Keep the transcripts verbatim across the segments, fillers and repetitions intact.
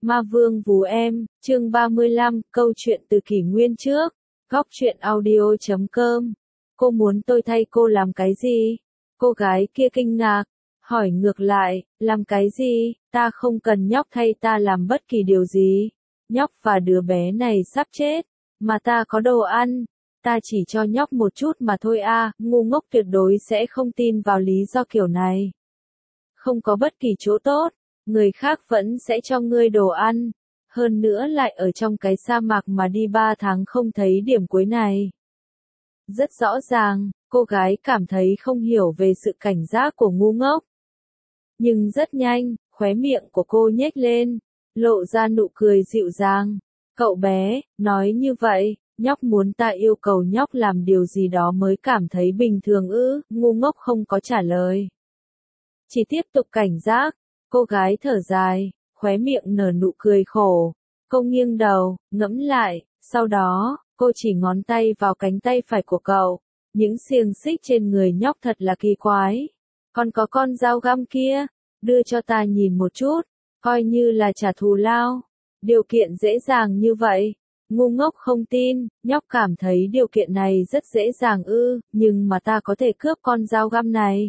Ma Vương Vú Em, chương ba mươi lăm, câu chuyện từ kỷ nguyên trước. Góc truyện audio chấm com. Cô muốn tôi thay cô làm cái gì? Cô gái kia kinh ngạc, hỏi ngược lại, làm cái gì? Ta không cần nhóc thay ta làm bất kỳ điều gì. Nhóc và đứa bé này sắp chết, mà ta có đồ ăn. Ta chỉ cho nhóc một chút mà thôi a, ngu ngốc tuyệt đối sẽ không tin vào lý do kiểu này. Không có bất kỳ chỗ tốt, người khác vẫn sẽ cho ngươi đồ ăn. Hơn nữa lại ở trong cái sa mạc mà đi ba tháng không thấy điểm cuối này. Rất rõ ràng, cô gái cảm thấy không hiểu về sự cảnh giác của ngu ngốc. Nhưng rất nhanh, khóe miệng của cô nhếch lên, lộ ra nụ cười dịu dàng. Cậu bé, nói như vậy, nhóc muốn ta yêu cầu nhóc làm điều gì đó mới cảm thấy bình thường ư? Ngu ngốc không có trả lời. Chỉ tiếp tục cảnh giác, cô gái thở dài, khóe miệng nở nụ cười khổ. Cô nghiêng đầu, ngẫm lại, sau đó, cô chỉ ngón tay vào cánh tay phải của cậu. Những xiềng xích trên người nhóc thật là kỳ quái. Còn có con dao găm kia, đưa cho ta nhìn một chút, coi như là trả thù lao. Điều kiện dễ dàng như vậy. Ngu ngốc không tin, nhóc cảm thấy điều kiện này rất dễ dàng ư, nhưng mà ta có thể cướp con dao găm này.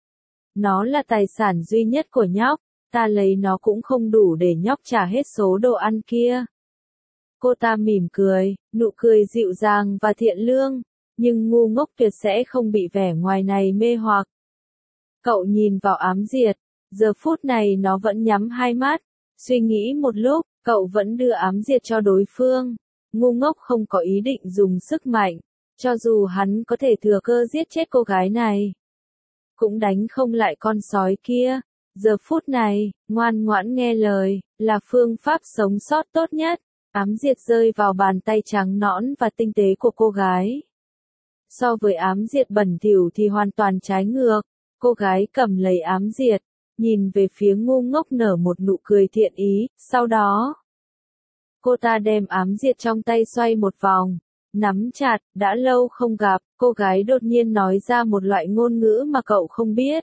Nó là tài sản duy nhất của nhóc, ta lấy nó cũng không đủ để nhóc trả hết số đồ ăn kia. Cô ta mỉm cười, nụ cười dịu dàng và thiện lương, nhưng ngu ngốc tuyệt sẽ không bị vẻ ngoài này mê hoặc. Cậu nhìn vào ám diệt, giờ phút này nó vẫn nhắm hai mắt, suy nghĩ một lúc, cậu vẫn đưa ám diệt cho đối phương. Ngu ngốc không có ý định dùng sức mạnh, cho dù hắn có thể thừa cơ giết chết cô gái này. Cũng đánh không lại con sói kia. Giờ phút này, ngoan ngoãn nghe lời, là phương pháp sống sót tốt nhất. Ám diệt rơi vào bàn tay trắng nõn và tinh tế của cô gái. So với ám diệt bẩn thỉu thì hoàn toàn trái ngược. Cô gái cầm lấy ám diệt, nhìn về phía ngu ngốc nở một nụ cười thiện ý, sau đó. Cô ta đem ám diệt trong tay xoay một vòng, nắm chặt, đã lâu không gặp, cô gái đột nhiên nói ra một loại ngôn ngữ mà cậu không biết.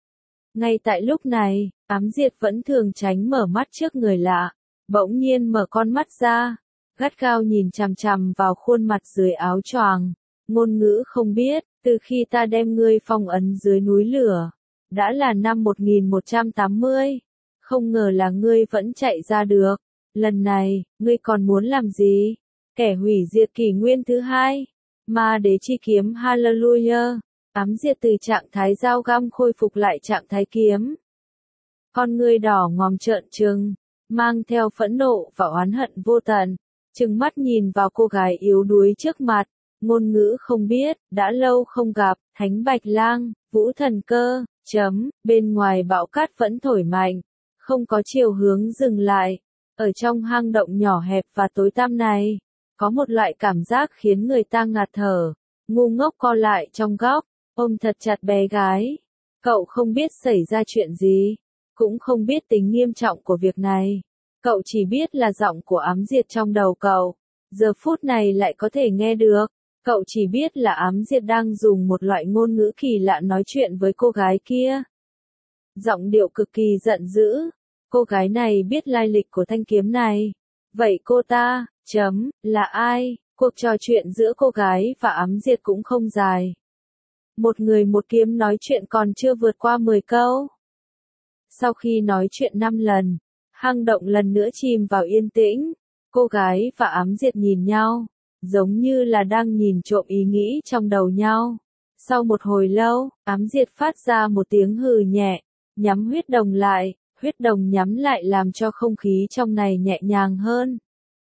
Ngay tại lúc này, ám diệt vẫn thường tránh mở mắt trước người lạ, bỗng nhiên mở con mắt ra, gắt gao nhìn chằm chằm vào khuôn mặt dưới áo choàng. Ngôn ngữ không biết, từ khi ta đem ngươi phong ấn dưới núi lửa, đã là năm một nghìn một trăm tám mươi, không ngờ là ngươi vẫn chạy ra được. Lần này, ngươi còn muốn làm gì? Kẻ hủy diệt kỷ nguyên thứ hai. Ma đế chi kiếm Hallelujah. Ám diệt từ trạng thái dao găm khôi phục lại trạng thái kiếm. Con ngươi đỏ ngòm trợn trừng, mang theo phẫn nộ và oán hận vô tận. Trừng mắt nhìn vào cô gái yếu đuối trước mặt. Ngôn ngữ không biết, đã lâu không gặp, Thánh Bạch Lang, Vũ Thần Cơ, chấm, bên ngoài bão cát vẫn thổi mạnh. Không có chiều hướng dừng lại. Ở trong hang động nhỏ hẹp và tối tăm này, có một loại cảm giác khiến người ta ngạt thở. Ngu ngốc co lại trong góc, ôm thật chặt bé gái. Cậu không biết xảy ra chuyện gì, cũng không biết tính nghiêm trọng của việc này. Cậu chỉ biết là giọng của ám diệt trong đầu cậu, giờ phút này lại có thể nghe được. Cậu chỉ biết là ám diệt đang dùng một loại ngôn ngữ kỳ lạ nói chuyện với cô gái kia. Giọng điệu cực kỳ giận dữ. Cô gái này biết lai lịch của thanh kiếm này. Vậy cô ta, chấm, là ai? Cuộc trò chuyện giữa cô gái và ám diệt cũng không dài. Một người một kiếm nói chuyện còn chưa vượt qua mười câu. Sau khi nói chuyện năm lần, hang động lần nữa chìm vào yên tĩnh. Cô gái và ám diệt nhìn nhau, giống như là đang nhìn trộm ý nghĩ trong đầu nhau. Sau một hồi lâu, ám diệt phát ra một tiếng hừ nhẹ, nhắm huyết đồng lại. Huyết đồng nhắm lại làm cho không khí trong này nhẹ nhàng hơn.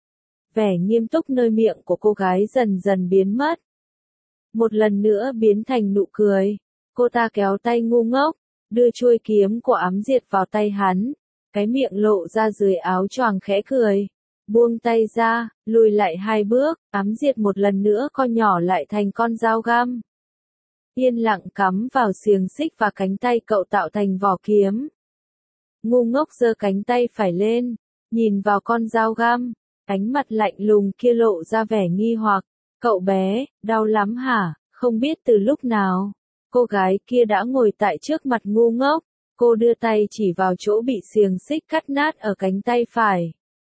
Vẻ nghiêm túc nơi miệng của cô gái dần dần biến mất. Một lần nữa biến thành nụ cười. Cô ta kéo tay ngu ngốc, đưa chuôi kiếm của ám diệt vào tay hắn. Cái miệng lộ ra dưới áo choàng khẽ cười. Buông tay ra, lùi lại hai bước, ám diệt một lần nữa co nhỏ lại thành con dao găm. Yên lặng cắm vào xiềng xích và cánh tay cậu tạo thành vỏ kiếm. Ngu ngốc giơ cánh tay phải lên, nhìn vào con dao găm, ánh mặt lạnh lùng kia lộ ra vẻ nghi hoặc. Cậu bé, đau lắm hả? Không biết từ lúc nào, cô gái kia đã ngồi tại trước mặt ngu ngốc. Cô đưa tay chỉ vào chỗ bị xiềng xích cắt nát ở cánh tay phải.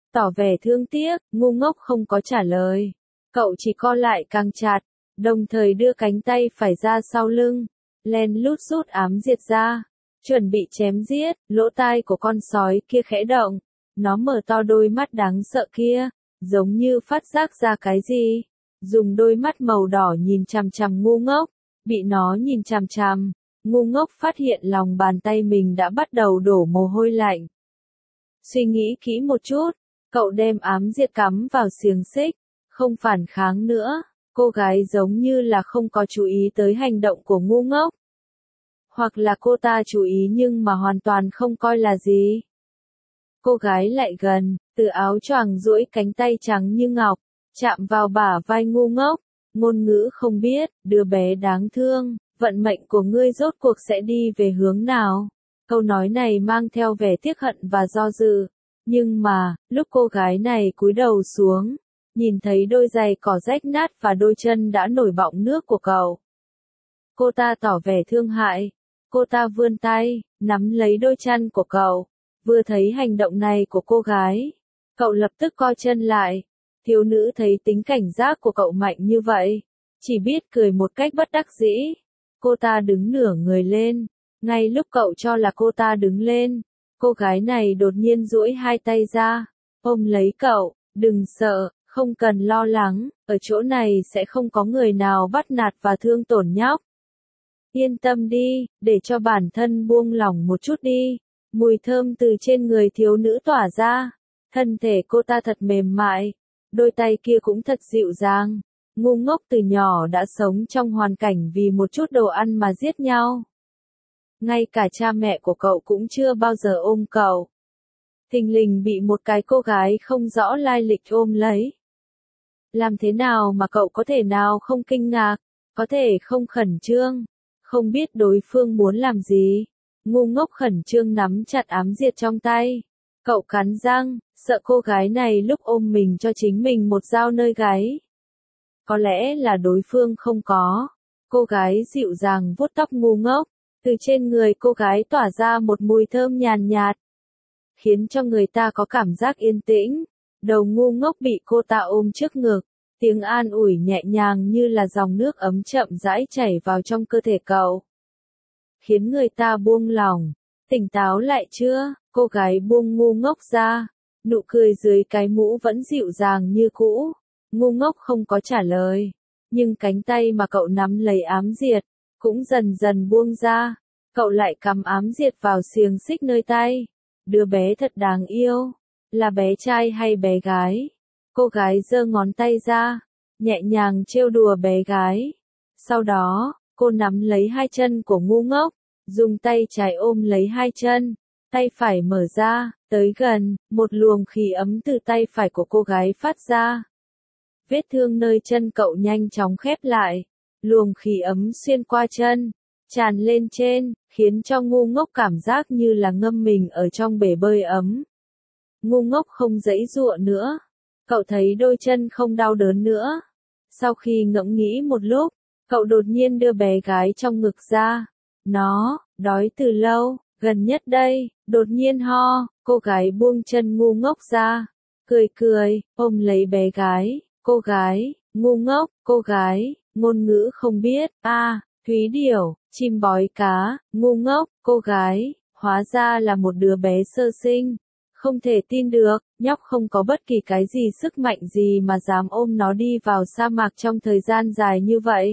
tỏ vẻ thương tiếc, ngu ngốc không có trả lời. Cậu chỉ co lại càng chặt, đồng thời đưa cánh tay phải ra sau lưng, len lút rút ám diệt ra, chuẩn bị chém giết. Lỗ tai của con sói kia khẽ động, nó mở to đôi mắt đáng sợ kia, giống như phát giác ra cái gì, dùng đôi mắt màu đỏ nhìn chằm chằm ngu ngốc. Bị nó nhìn chằm chằm, ngu ngốc phát hiện lòng bàn tay mình đã bắt đầu đổ mồ hôi lạnh. Suy nghĩ kỹ một chút, cậu đem ám diệt cắm vào xiềng xích, không phản kháng nữa. Cô gái giống như là không có chú ý tới hành động của ngu ngốc. Hoặc là cô ta chú ý nhưng mà hoàn toàn không coi là gì. Cô gái lại gần, từ áo choàng duỗi cánh tay trắng như ngọc, chạm vào bả vai ngu ngốc, ngôn ngữ không biết, đứa bé đáng thương, vận mệnh của ngươi rốt cuộc sẽ đi về hướng nào. Câu nói này mang theo vẻ tiếc hận và do dự, nhưng mà, lúc cô gái này cúi đầu xuống, nhìn thấy đôi giày cỏ rách nát và đôi chân đã nổi bọng nước của cậu. Cô ta tỏ vẻ thương hại, cô ta vươn tay, nắm lấy đôi chân của cậu, vừa thấy hành động này của cô gái, cậu lập tức co chân lại. Thiếu nữ thấy tính cảnh giác của cậu mạnh như vậy, chỉ biết cười một cách bất đắc dĩ. Cô ta đứng nửa người lên, ngay lúc cậu cho là cô ta đứng lên, cô gái này đột nhiên duỗi hai tay ra, ôm lấy cậu, đừng sợ, không cần lo lắng, ở chỗ này sẽ không có người nào bắt nạt và thương tổn nhóc. Yên tâm đi, để cho bản thân buông lỏng một chút đi. Mùi thơm từ trên người thiếu nữ tỏa ra, thân thể cô ta thật mềm mại, đôi tay kia cũng thật dịu dàng. Ngu ngốc từ nhỏ đã sống trong hoàn cảnh vì một chút đồ ăn mà giết nhau. Ngay cả cha mẹ của cậu cũng chưa bao giờ ôm cậu. Thình lình bị một cái cô gái không rõ lai lịch ôm lấy. Làm thế nào mà cậu có thể nào không kinh ngạc, có thể không khẩn trương, không biết đối phương muốn làm gì. Ngu ngốc khẩn trương nắm chặt ám diệt trong tay. Cậu cắn răng, sợ cô gái này lúc ôm mình cho chính mình một dao nơi gáy. Có lẽ là đối phương không có. Cô gái dịu dàng vuốt tóc ngu ngốc, từ trên người cô gái tỏa ra một mùi thơm nhàn nhạt, khiến cho người ta có cảm giác yên tĩnh. Đầu ngu ngốc bị cô ta ôm trước ngực, tiếng an ủi nhẹ nhàng như là dòng nước ấm chậm rãi chảy vào trong cơ thể cậu, khiến người ta buông lỏng. Tỉnh táo lại chưa? Cô gái buông ngu ngốc ra, nụ cười dưới cái mũ vẫn dịu dàng như cũ. Ngu ngốc không có trả lời, nhưng cánh tay mà cậu nắm lấy ám diệt, cũng dần dần buông ra. Cậu lại cắm ám diệt vào xiềng xích nơi tay. Đứa bé thật đáng yêu. Là bé trai hay bé gái? Cô gái giơ ngón tay ra, nhẹ nhàng trêu đùa bé gái. Sau đó, cô nắm lấy hai chân của ngu ngốc, dùng tay trái ôm lấy hai chân, tay phải mở ra, tới gần, một luồng khí ấm từ tay phải của cô gái phát ra. Vết thương nơi chân cậu nhanh chóng khép lại, luồng khí ấm xuyên qua chân, tràn lên trên, khiến cho ngu ngốc cảm giác như là ngâm mình ở trong bể bơi ấm. Ngu ngốc không giãy giụa nữa, cậu thấy đôi chân không đau đớn nữa. Sau khi ngẫm nghĩ một lúc, cậu đột nhiên đưa bé gái trong ngực ra. Nó, đói từ lâu, gần nhất đây, đột nhiên ho. Cô gái buông chân ngu ngốc ra, cười cười, ôm lấy bé gái. Cô gái, ngu ngốc, cô gái, ngôn ngữ không biết, a, à, thúy điểu, chim bói cá, ngu ngốc, cô gái, hóa ra là một đứa bé sơ sinh. Không thể tin được, nhóc không có bất kỳ cái gì sức mạnh gì mà dám ôm nó đi vào sa mạc trong thời gian dài như vậy.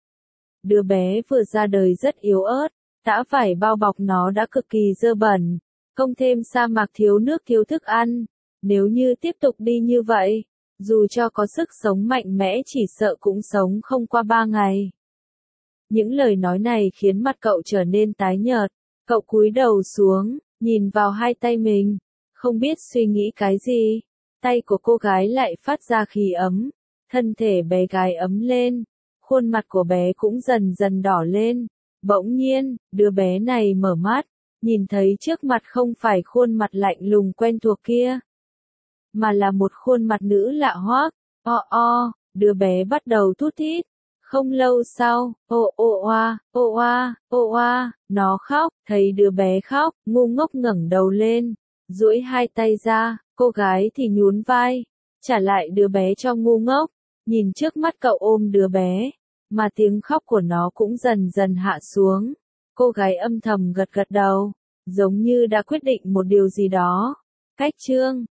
Đứa bé vừa ra đời rất yếu ớt, đã phải bao bọc nó đã cực kỳ dơ bẩn, không thêm sa mạc thiếu nước thiếu thức ăn. Nếu như tiếp tục đi như vậy, dù cho có sức sống mạnh mẽ chỉ sợ cũng sống không qua ba ngày. Những lời nói này khiến mặt cậu trở nên tái nhợt, cậu cúi đầu xuống, nhìn vào hai tay mình, không biết suy nghĩ cái gì. Tay của cô gái lại phát ra khí ấm, thân thể bé gái ấm lên, khuôn mặt của bé cũng dần dần đỏ lên. Bỗng nhiên, đứa bé này mở mắt, nhìn thấy trước mặt không phải khuôn mặt lạnh lùng quen thuộc kia, mà là một khuôn mặt nữ lạ hoắc. O o, đứa bé bắt đầu thút thít. Không lâu sau, ô ô oa, ô oa, ô oa, nó khóc. Thấy đứa bé khóc, ngu ngốc ngẩng đầu lên, duỗi hai tay ra, Cô gái thì nhún vai, trả lại đứa bé cho ngu ngốc, nhìn trước mắt cậu ôm đứa bé, mà tiếng khóc của nó cũng dần dần hạ xuống. Cô gái âm thầm gật gật đầu, giống như đã quyết định một điều gì đó. Cách chương